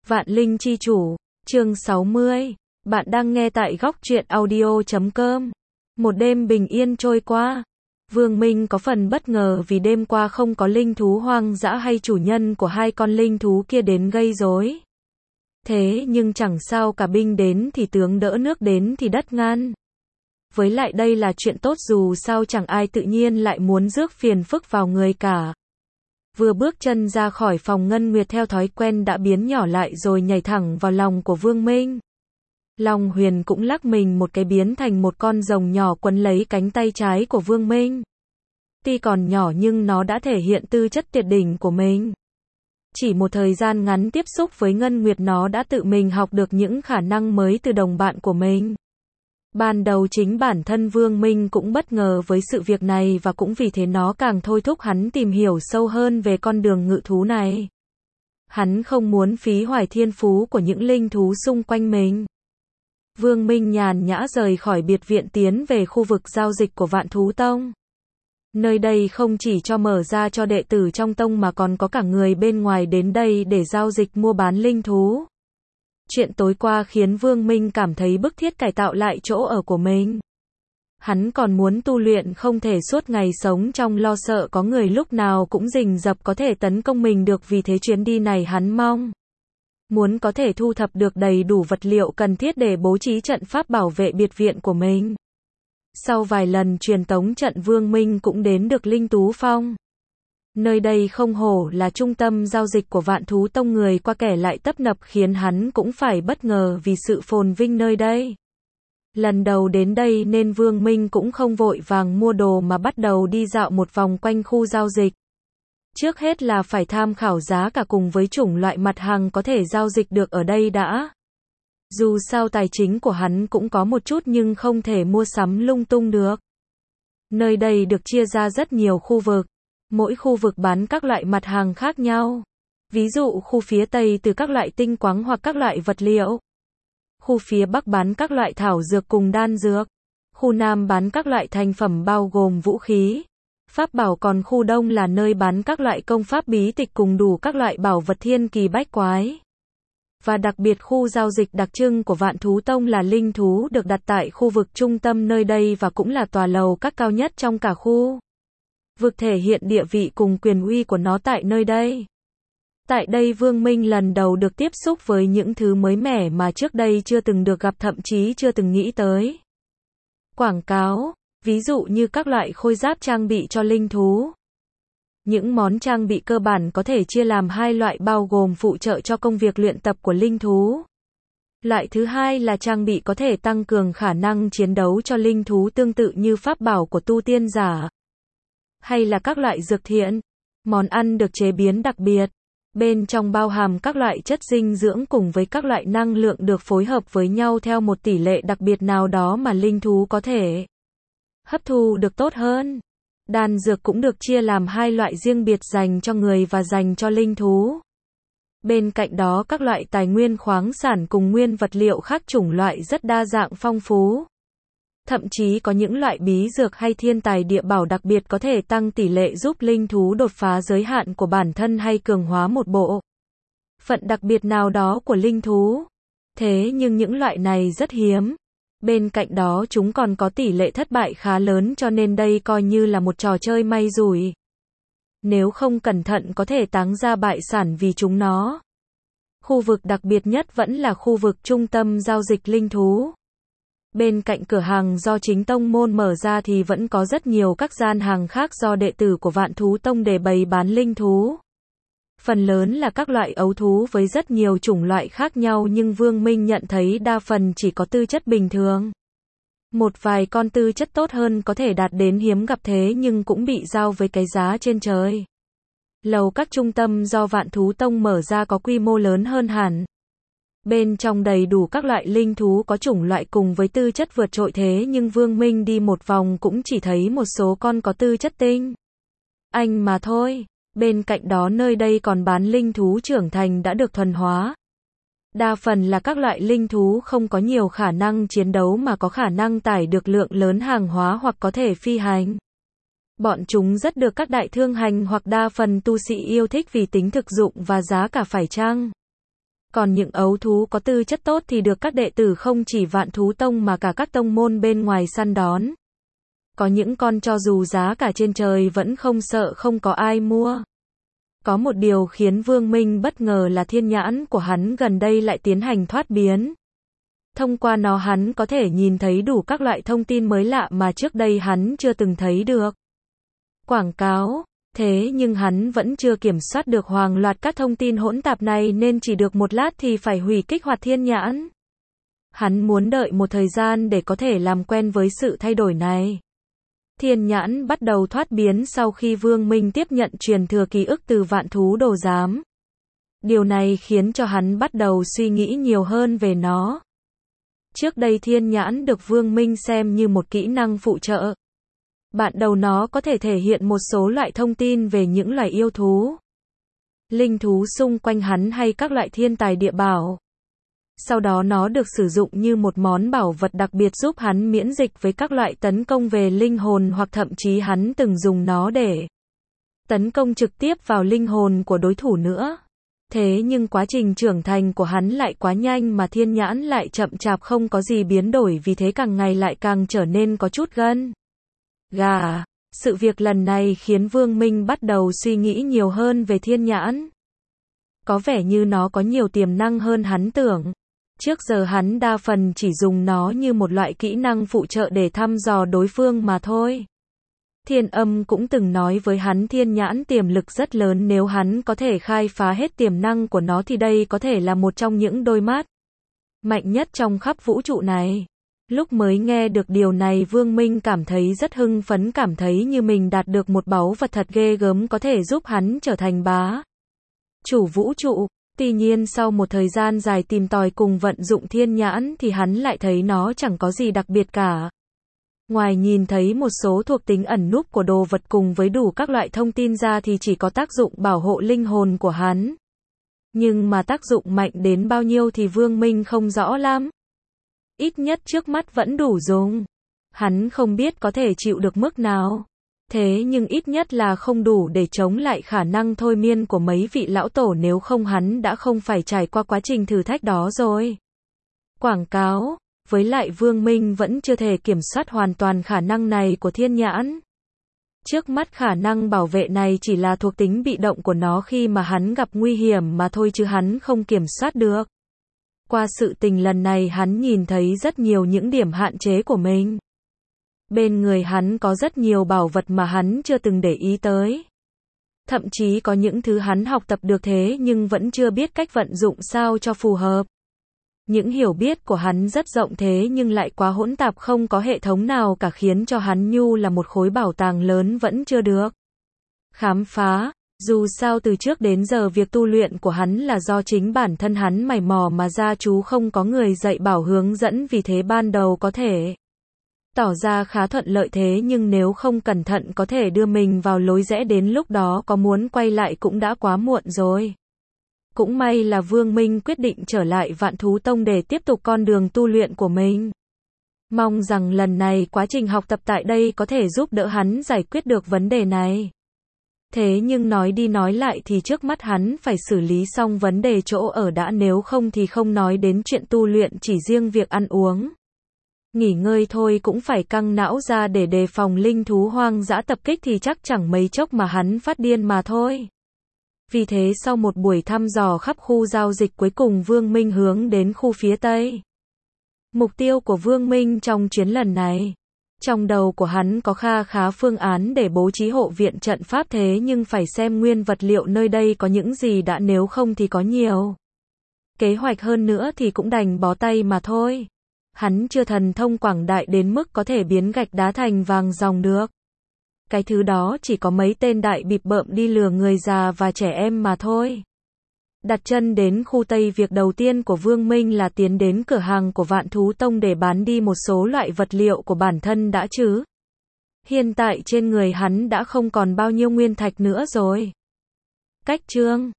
Vạn Linh Chi Chủ, chương 60. Bạn đang nghe tại góc truyện audio.com. Một đêm bình yên trôi qua. Vương Minh có phần bất ngờ vì đêm qua không có linh thú hoang dã hay chủ nhân của hai con linh thú kia đến gây rối. Thế nhưng chẳng sao cả, binh đến thì tướng đỡ, nước đến thì đất ngăn. Với lại đây là chuyện tốt, dù sao chẳng ai tự nhiên lại muốn rước phiền phức vào người cả. Vừa bước chân ra khỏi phòng, Ngân Nguyệt theo thói quen đã biến nhỏ lại rồi nhảy thẳng vào lòng của Vương Minh. Long Huyền cũng lắc mình một cái biến thành một con rồng nhỏ quấn lấy cánh tay trái của Vương Minh. Tuy còn nhỏ nhưng nó đã thể hiện tư chất tuyệt đỉnh của mình. Chỉ một thời gian ngắn tiếp xúc với Ngân Nguyệt, nó đã tự mình học được những khả năng mới từ đồng bạn của mình. Ban đầu chính bản thân Vương Minh cũng bất ngờ với sự việc này, và cũng vì thế nó càng thôi thúc hắn tìm hiểu sâu hơn về con đường ngự thú này. Hắn không muốn phí hoài thiên phú của những linh thú xung quanh mình. Vương Minh nhàn nhã rời khỏi biệt viện tiến về khu vực giao dịch của Vạn Thú Tông. Nơi đây không chỉ cho mở ra cho đệ tử trong tông mà còn có cả người bên ngoài đến đây để giao dịch mua bán linh thú. Chuyện tối qua khiến Vương Minh cảm thấy bức thiết cải tạo lại chỗ ở của mình. Hắn còn muốn tu luyện, không thể suốt ngày sống trong lo sợ có người lúc nào cũng rình rập có thể tấn công mình được, vì thế chuyến đi này hắn muốn có thể thu thập được đầy đủ vật liệu cần thiết để bố trí trận pháp bảo vệ biệt viện của mình. Sau vài lần truyền tống trận, Vương Minh cũng đến được Linh Tú Phong. Nơi đây không hổ là trung tâm giao dịch của Vạn Thú Tông, người qua kẻ lại tấp nập khiến hắn cũng phải bất ngờ vì sự phồn vinh nơi đây. Lần đầu đến đây nên Vương Minh cũng không vội vàng mua đồ mà bắt đầu đi dạo một vòng quanh khu giao dịch. Trước hết là phải tham khảo giá cả cùng với chủng loại mặt hàng có thể giao dịch được ở đây đã. Dù sao tài chính của hắn cũng có một chút nhưng không thể mua sắm lung tung được. Nơi đây được chia ra rất nhiều khu vực. Mỗi khu vực bán các loại mặt hàng khác nhau. Ví dụ khu phía Tây từ các loại tinh quáng hoặc các loại vật liệu. Khu phía Bắc bán các loại thảo dược cùng đan dược. Khu Nam bán các loại thành phẩm bao gồm vũ khí, pháp bảo, còn khu Đông là nơi bán các loại công pháp bí tịch cùng đủ các loại bảo vật thiên kỳ bách quái. Và đặc biệt khu giao dịch đặc trưng của Vạn Thú Tông là linh thú được đặt tại khu vực trung tâm nơi đây và cũng là tòa lầu các cao nhất trong cả khu vực, thể hiện địa vị cùng quyền uy của nó tại nơi đây. Tại đây Vương Minh lần đầu được tiếp xúc với những thứ mới mẻ mà trước đây chưa từng được gặp, thậm chí chưa từng nghĩ tới. Quảng cáo, ví dụ như các loại khôi giáp trang bị cho linh thú. Những món trang bị cơ bản có thể chia làm hai loại, bao gồm phụ trợ cho công việc luyện tập của linh thú. Loại thứ hai là trang bị có thể tăng cường khả năng chiến đấu cho linh thú, tương tự như pháp bảo của tu tiên giả. Hay là các loại dược thiện, món ăn được chế biến đặc biệt. Bên trong bao hàm các loại chất dinh dưỡng cùng với các loại năng lượng được phối hợp với nhau theo một tỷ lệ đặc biệt nào đó mà linh thú có thể hấp thu được tốt hơn. Đan dược cũng được chia làm hai loại riêng biệt, dành cho người và dành cho linh thú. Bên cạnh đó các loại tài nguyên khoáng sản cùng nguyên vật liệu khác chủng loại rất đa dạng phong phú. Thậm chí có những loại bí dược hay thiên tài địa bảo đặc biệt có thể tăng tỷ lệ giúp linh thú đột phá giới hạn của bản thân hay cường hóa một bộ phận đặc biệt nào đó của linh thú. Thế nhưng những loại này rất hiếm. Bên cạnh đó chúng còn có tỷ lệ thất bại khá lớn, cho nên đây coi như là một trò chơi may rủi. Nếu không cẩn thận có thể táng ra bại sản vì chúng nó. Khu vực đặc biệt nhất vẫn là khu vực trung tâm giao dịch linh thú. Bên cạnh cửa hàng do chính tông môn mở ra thì vẫn có rất nhiều các gian hàng khác do đệ tử của Vạn Thú Tông để bày bán linh thú. Phần lớn là các loại ấu thú với rất nhiều chủng loại khác nhau, nhưng Vương Minh nhận thấy đa phần chỉ có tư chất bình thường. Một vài con tư chất tốt hơn có thể đạt đến hiếm gặp, thế nhưng cũng bị giao với cái giá trên trời. Lầu các trung tâm do Vạn Thú Tông mở ra có quy mô lớn hơn hẳn. Bên trong đầy đủ các loại linh thú có chủng loại cùng với tư chất vượt trội, thế nhưng Vương Minh đi một vòng cũng chỉ thấy một số con có tư chất tinh anh mà thôi. Bên cạnh đó nơi đây còn bán linh thú trưởng thành đã được thuần hóa. Đa phần là các loại linh thú không có nhiều khả năng chiến đấu mà có khả năng tải được lượng lớn hàng hóa hoặc có thể phi hành. Bọn chúng rất được các đại thương hành hoặc đa phần tu sĩ yêu thích vì tính thực dụng và giá cả phải chăng. Còn những ấu thú có tư chất tốt thì được các đệ tử không chỉ Vạn Thú Tông mà cả các tông môn bên ngoài săn đón. Có những con cho dù giá cả trên trời vẫn không sợ không có ai mua. Có một điều khiến Vương Minh bất ngờ là thiên nhãn của hắn gần đây lại tiến hành thoát biến. Thông qua nó hắn có thể nhìn thấy đủ các loại thông tin mới lạ mà trước đây hắn chưa từng thấy được. Quảng cáo. Thế nhưng hắn vẫn chưa kiểm soát được hàng loạt các thông tin hỗn tạp này nên chỉ được một lát thì phải hủy kích hoạt thiên nhãn. Hắn muốn đợi một thời gian để có thể làm quen với sự thay đổi này. Thiên nhãn bắt đầu thoát biến sau khi Vương Minh tiếp nhận truyền thừa ký ức từ Vạn Thú Đồ Giám. Điều này khiến cho hắn bắt đầu suy nghĩ nhiều hơn về nó. Trước đây thiên nhãn được Vương Minh xem như một kỹ năng phụ trợ. Ban đầu nó có thể thể hiện một số loại thông tin về những loài yêu thú, linh thú xung quanh hắn hay các loại thiên tài địa bảo. Sau đó nó được sử dụng như một món bảo vật đặc biệt giúp hắn miễn dịch với các loại tấn công về linh hồn hoặc thậm chí hắn từng dùng nó để tấn công trực tiếp vào linh hồn của đối thủ nữa. Thế nhưng quá trình trưởng thành của hắn lại quá nhanh mà thiên nhãn lại chậm chạp không có gì biến đổi, vì thế càng ngày lại càng trở nên có chút gân gà. Sự việc lần này khiến Vương Minh bắt đầu suy nghĩ nhiều hơn về thiên nhãn. Có vẻ như nó có nhiều tiềm năng hơn hắn tưởng. Trước giờ hắn đa phần chỉ dùng nó như một loại kỹ năng phụ trợ để thăm dò đối phương mà thôi. Thiên Âm cũng từng nói với hắn thiên nhãn tiềm lực rất lớn, nếu hắn có thể khai phá hết tiềm năng của nó thì đây có thể là một trong những đôi mắt mạnh nhất trong khắp vũ trụ này. Lúc mới nghe được điều này Vương Minh cảm thấy rất hưng phấn, cảm thấy như mình đạt được một báu vật thật ghê gớm có thể giúp hắn trở thành bá chủ vũ trụ. Tuy nhiên sau một thời gian dài tìm tòi cùng vận dụng thiên nhãn thì hắn lại thấy nó chẳng có gì đặc biệt cả. Ngoài nhìn thấy một số thuộc tính ẩn núp của đồ vật cùng với đủ các loại thông tin ra thì chỉ có tác dụng bảo hộ linh hồn của hắn. Nhưng mà tác dụng mạnh đến bao nhiêu thì Vương Minh không rõ lắm. Ít nhất trước mắt vẫn đủ dùng. Hắn không biết có thể chịu được mức nào. Thế nhưng ít nhất là không đủ để chống lại khả năng thôi miên của mấy vị lão tổ, nếu không hắn đã không phải trải qua quá trình thử thách đó rồi. Quảng cáo. Với lại Vương Minh vẫn chưa thể kiểm soát hoàn toàn khả năng này của thiên nhãn. Trước mắt khả năng bảo vệ này chỉ là thuộc tính bị động của nó khi mà hắn gặp nguy hiểm mà thôi chứ hắn không kiểm soát được. Qua sự tình lần này hắn nhìn thấy rất nhiều những điểm hạn chế của mình. Bên người hắn có rất nhiều bảo vật mà hắn chưa từng để ý tới. Thậm chí có những thứ hắn học tập được thế nhưng vẫn chưa biết cách vận dụng sao cho phù hợp. Những hiểu biết của hắn rất rộng thế nhưng lại quá hỗn tạp, không có hệ thống nào cả, khiến cho hắn như là một khối bảo tàng lớn vẫn chưa được khám phá. Dù sao từ trước đến giờ việc tu luyện của hắn là do chính bản thân hắn mày mò mà ra, chú không có người dạy bảo hướng dẫn, vì thế ban đầu có thể tỏ ra khá thuận lợi, thế nhưng nếu không cẩn thận có thể đưa mình vào lối rẽ, đến lúc đó có muốn quay lại cũng đã quá muộn rồi. Cũng may là Vương Minh quyết định trở lại Vạn Thú Tông để tiếp tục con đường tu luyện của mình. Mong rằng lần này quá trình học tập tại đây có thể giúp đỡ hắn giải quyết được vấn đề này. Thế nhưng nói đi nói lại thì trước mắt hắn phải xử lý xong vấn đề chỗ ở đã, nếu không thì không nói đến chuyện tu luyện, chỉ riêng việc ăn uống, nghỉ ngơi thôi cũng phải căng não ra để đề phòng linh thú hoang dã tập kích thì chắc chẳng mấy chốc mà hắn phát điên mà thôi. Vì thế sau một buổi thăm dò khắp khu giao dịch, cuối cùng Vương Minh hướng đến khu phía Tây. Mục tiêu của Vương Minh trong chuyến lần này, trong đầu của hắn có kha khá phương án để bố trí hộ viện trận pháp, thế nhưng phải xem nguyên vật liệu nơi đây có những gì đã, nếu không thì có nhiều kế hoạch hơn nữa thì cũng đành bó tay mà thôi. Hắn chưa thần thông quảng đại đến mức có thể biến gạch đá thành vàng ròng được. Cái thứ đó chỉ có mấy tên đại bịp bợm đi lừa người già và trẻ em mà thôi. Đặt chân đến khu Tây, việc đầu tiên của Vương Minh là tiến đến cửa hàng của Vạn Thú Tông để bán đi một số loại vật liệu của bản thân đã chứ. Hiện tại trên người hắn đã không còn bao nhiêu nguyên thạch nữa rồi. Cách chương